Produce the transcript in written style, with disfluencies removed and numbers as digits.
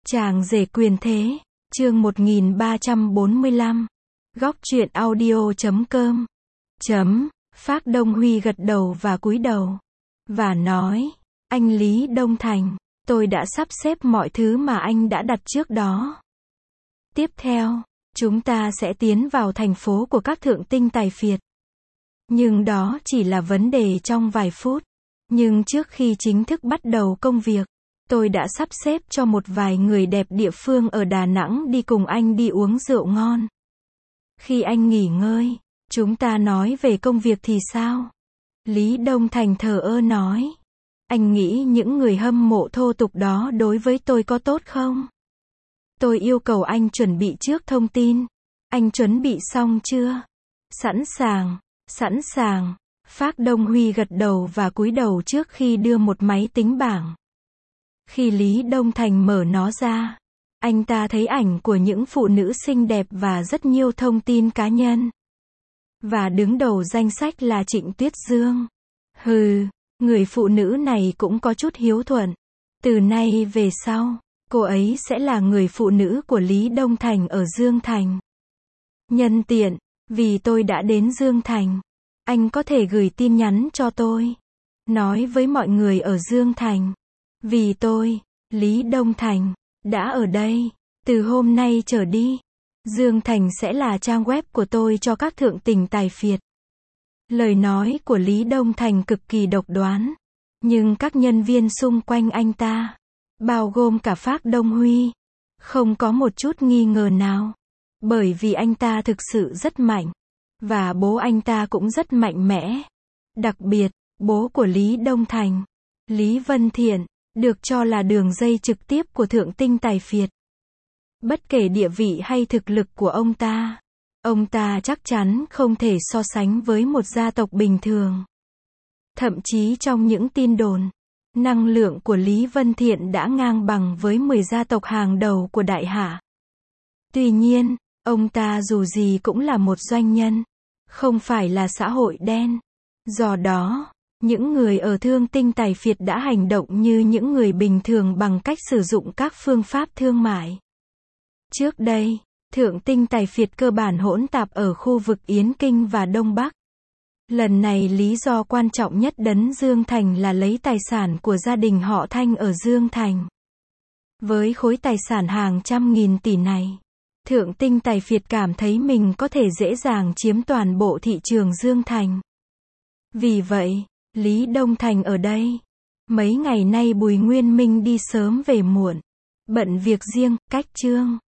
Chàng rể quyền thế, chương 1345. Góc truyện audio.com. Phác Đông Huy gật đầu và cúi đầu. Và nói, anh Lý Đông Thành, tôi đã sắp xếp mọi thứ mà anh đã đặt trước đó. Tiếp theo, chúng ta sẽ tiến vào thành phố của các thượng tinh tài phiệt. Nhưng đó chỉ là vấn đề trong vài phút. Nhưng trước khi chính thức bắt đầu công việc, tôi đã sắp xếp cho một vài người đẹp địa phương ở Đà Nẵng đi cùng anh đi uống rượu ngon. Khi anh nghỉ ngơi, chúng ta nói về công việc thì sao? Lý Đông Thành thờ ơ nói. Anh nghĩ những người hâm mộ thô tục đó đối với tôi có tốt không? Tôi yêu cầu anh chuẩn bị trước thông tin. Anh chuẩn bị xong chưa? Sẵn sàng, sẵn sàng. Phác Đông Huy gật đầu và cúi đầu trước khi đưa một máy tính bảng. Khi Lý Đông Thành mở nó ra, anh ta thấy ảnh của những phụ nữ xinh đẹp và rất nhiều thông tin cá nhân. Và đứng đầu danh sách là Trịnh Tuyết Dương. Người phụ nữ này cũng có chút hiếu thuận. Từ nay về sau, cô ấy sẽ là người phụ nữ của Lý Đông Thành ở Dương Thành. Nhân tiện, vì tôi đã đến Dương Thành, anh có thể gửi tin nhắn cho tôi. Nói với mọi người ở Dương Thành. Vì tôi, Lý Đông Thành, đã ở đây. Từ hôm nay trở đi, Dương Thành sẽ là trang web của tôi cho các thượng tình tài phiệt. Lời nói của Lý Đông Thành cực kỳ độc đoán. Nhưng các nhân viên xung quanh anh ta, bao gồm cả Phác Đông Huy, không có một chút nghi ngờ nào. Bởi vì anh ta thực sự rất mạnh. Và bố anh ta cũng rất mạnh mẽ. Đặc biệt, bố của Lý Đông Thành, Lý Vân Thiện, được cho là đường dây trực tiếp của thượng tinh tài phiệt. Bất kể địa vị hay thực lực của ông ta chắc chắn không thể so sánh với một gia tộc bình thường. Thậm chí trong những tin đồn, năng lượng của Lý Vân Thiện đã ngang bằng với 10 gia tộc hàng đầu của Đại Hạ. Tuy nhiên, ông ta dù gì cũng là một doanh nhân, không phải là xã hội đen. Do đó, những người ở thương tinh tài phiệt đã hành động như những người bình thường bằng cách sử dụng các phương pháp thương mại. Trước đây, thượng tinh tài phiệt cơ bản hỗn tạp ở khu vực Yến Kinh và Đông Bắc. Lần này lý do quan trọng nhất đến Dương Thành là lấy tài sản của gia đình họ Thanh ở Dương Thành. Với khối tài sản hàng trăm nghìn tỷ này, thượng tinh tài phiệt cảm thấy mình có thể dễ dàng chiếm toàn bộ thị trường Dương Thành. Vì vậy, Lý Đông Thành ở đây. Mấy ngày nay Bùi Nguyên Minh đi sớm về muộn. Bận việc riêng, cách chương.